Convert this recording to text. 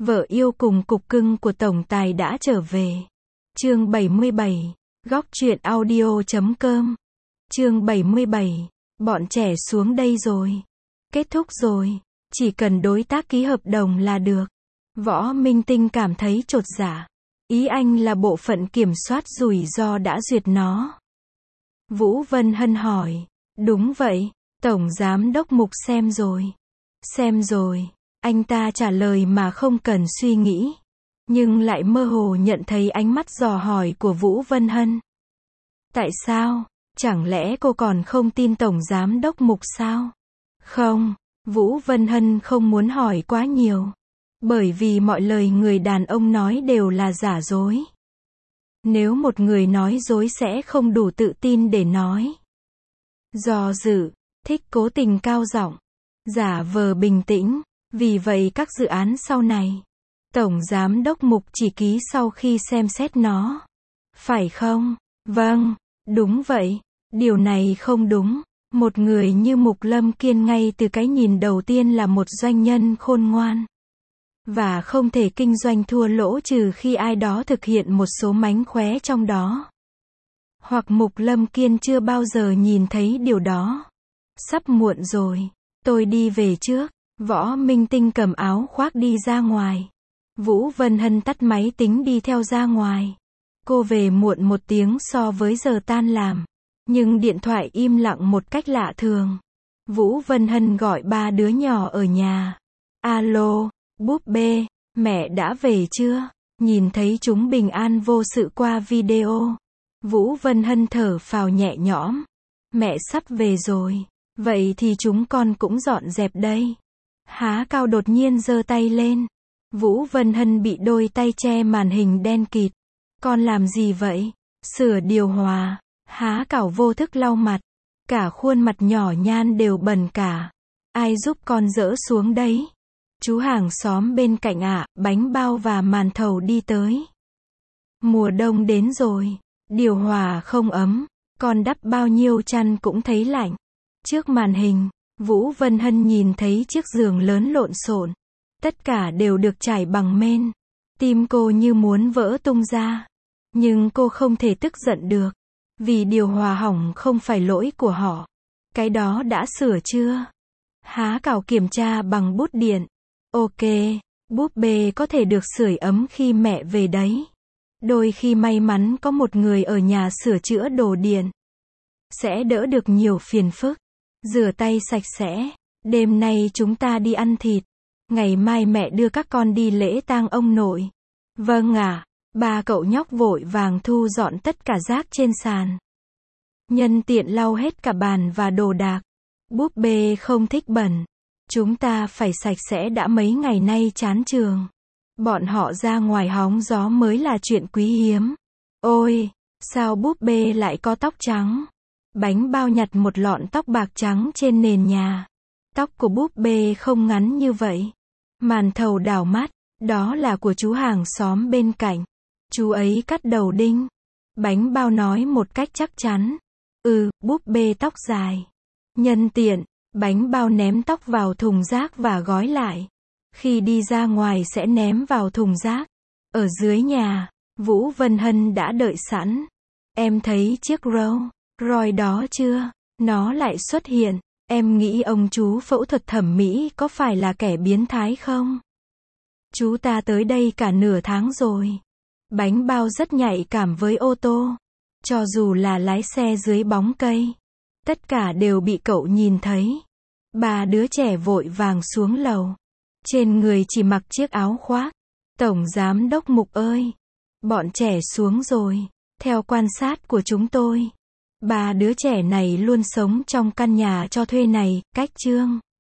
Vợ yêu cùng cục cưng của tổng tài đã trở về. Chương 77. Góc truyện audio.com. Chương 77. Bọn trẻ xuống đây rồi. Kết thúc rồi. Chỉ cần đối tác ký hợp đồng là được. Võ Minh Tinh cảm thấy chột dạ. Ý anh là bộ phận kiểm soát rủi ro đã duyệt nó. Vũ Vân Hân hỏi. Đúng vậy, Tổng Giám đốc Mục xem rồi. Xem rồi. Anh ta trả lời mà không cần suy nghĩ. Nhưng lại mơ hồ nhận thấy ánh mắt dò hỏi của Vũ Vân Hân. Tại sao? Chẳng lẽ cô còn không tin Tổng Giám đốc Mục sao? Không, Vũ Vân Hân không muốn hỏi quá nhiều. Bởi vì mọi lời người đàn ông nói đều là giả dối. Nếu một người nói dối sẽ không đủ tự tin để nói. Do dự, thích cố tình cao giọng, giả vờ bình tĩnh. Vì vậy các dự án sau này, Tổng Giám đốc Mục chỉ ký sau khi xem xét nó. Phải không? Vâng, đúng vậy. Điều này không đúng. Một người như Mục Lâm Kiên ngay từ cái nhìn đầu tiên là một doanh nhân khôn ngoan. Và không thể kinh doanh thua lỗ trừ khi ai đó thực hiện một số mánh khóe trong đó. Hoặc Mục Lâm Kiên chưa bao giờ nhìn thấy điều đó. Sắp muộn rồi. Tôi đi về trước. Võ Minh Tinh cầm áo khoác đi ra ngoài. Vũ Vân Hân tắt máy tính đi theo ra ngoài. Cô về muộn 1 tiếng so với giờ tan làm. Nhưng điện thoại im lặng một cách lạ thường. Vũ Vân Hân gọi 3 đứa nhỏ ở nhà. Alo, búp bê, mẹ đã về chưa? Nhìn thấy chúng bình an vô sự qua video. Vũ Vân Hân thở phào nhẹ nhõm. Mẹ sắp về rồi. Vậy thì chúng con cũng dọn dẹp đây. Há Cao đột nhiên giơ tay lên. Vũ Vân Hân bị đôi tay che màn hình đen kịt. Con làm gì vậy? Sửa điều hòa. Há Cảo vô thức lau mặt. Cả khuôn mặt nhỏ nhan đều bẩn cả. Ai giúp con dỡ xuống đấy? Chú hàng xóm bên cạnh ạ, bánh bao và màn thầu đi tới. Mùa đông đến rồi. Điều hòa không ấm. Con đắp bao nhiêu chăn cũng thấy lạnh. Trước màn hình, Vũ Vân Hân nhìn thấy chiếc giường lớn lộn xộn. Tất cả đều được trải bằng mên. Tim cô như muốn vỡ tung ra. Nhưng cô không thể tức giận được. Vì điều hòa hỏng không phải lỗi của họ. Cái đó đã sửa chưa? Há Cảo kiểm tra bằng bút điện. Ok, búp bê có thể được sưởi ấm khi mẹ về đấy. Đôi khi may mắn có một người ở nhà sửa chữa đồ điện. Sẽ đỡ được nhiều phiền phức. Rửa tay sạch sẽ. Đêm nay chúng ta đi ăn thịt. Ngày mai mẹ đưa các con đi lễ tang ông nội. Vâng ạ. 3 cậu nhóc vội vàng thu dọn tất cả rác trên sàn. Nhân tiện lau hết cả bàn và đồ đạc. Búp bê không thích bẩn. Chúng ta phải sạch sẽ đã mấy ngày nay chán trường. Bọn họ ra ngoài hóng gió mới là chuyện quý hiếm. Ôi, sao búp bê lại có tóc trắng? Bánh bao nhặt một lọn tóc bạc trắng trên nền nhà. Tóc của búp bê không ngắn như vậy. Màn thầu đảo mắt, đó là của chú hàng xóm bên cạnh. Chú ấy cắt đầu đinh. Bánh bao nói một cách chắc chắn. Búp bê tóc dài. Nhân tiện, bánh bao ném tóc vào thùng rác và gói lại. Khi đi ra ngoài sẽ ném vào thùng rác. Ở dưới nhà, Vũ Vân Hân đã đợi sẵn. Em thấy chiếc Rolls Royce đó chưa? Nó lại xuất hiện. Em nghĩ ông chú phẫu thuật thẩm mỹ có phải là kẻ biến thái không? Chú ta tới đây cả nửa tháng rồi. Bánh bao rất nhạy cảm với ô tô. Cho dù là lái xe dưới bóng cây. Tất cả đều bị cậu nhìn thấy. 3 đứa trẻ vội vàng xuống lầu. Trên người chỉ mặc chiếc áo khoác. Tổng Giám đốc Mục ơi! Bọn trẻ xuống rồi. Theo quan sát của chúng tôi. 3 đứa trẻ này luôn sống trong căn nhà cho thuê này, cách Chương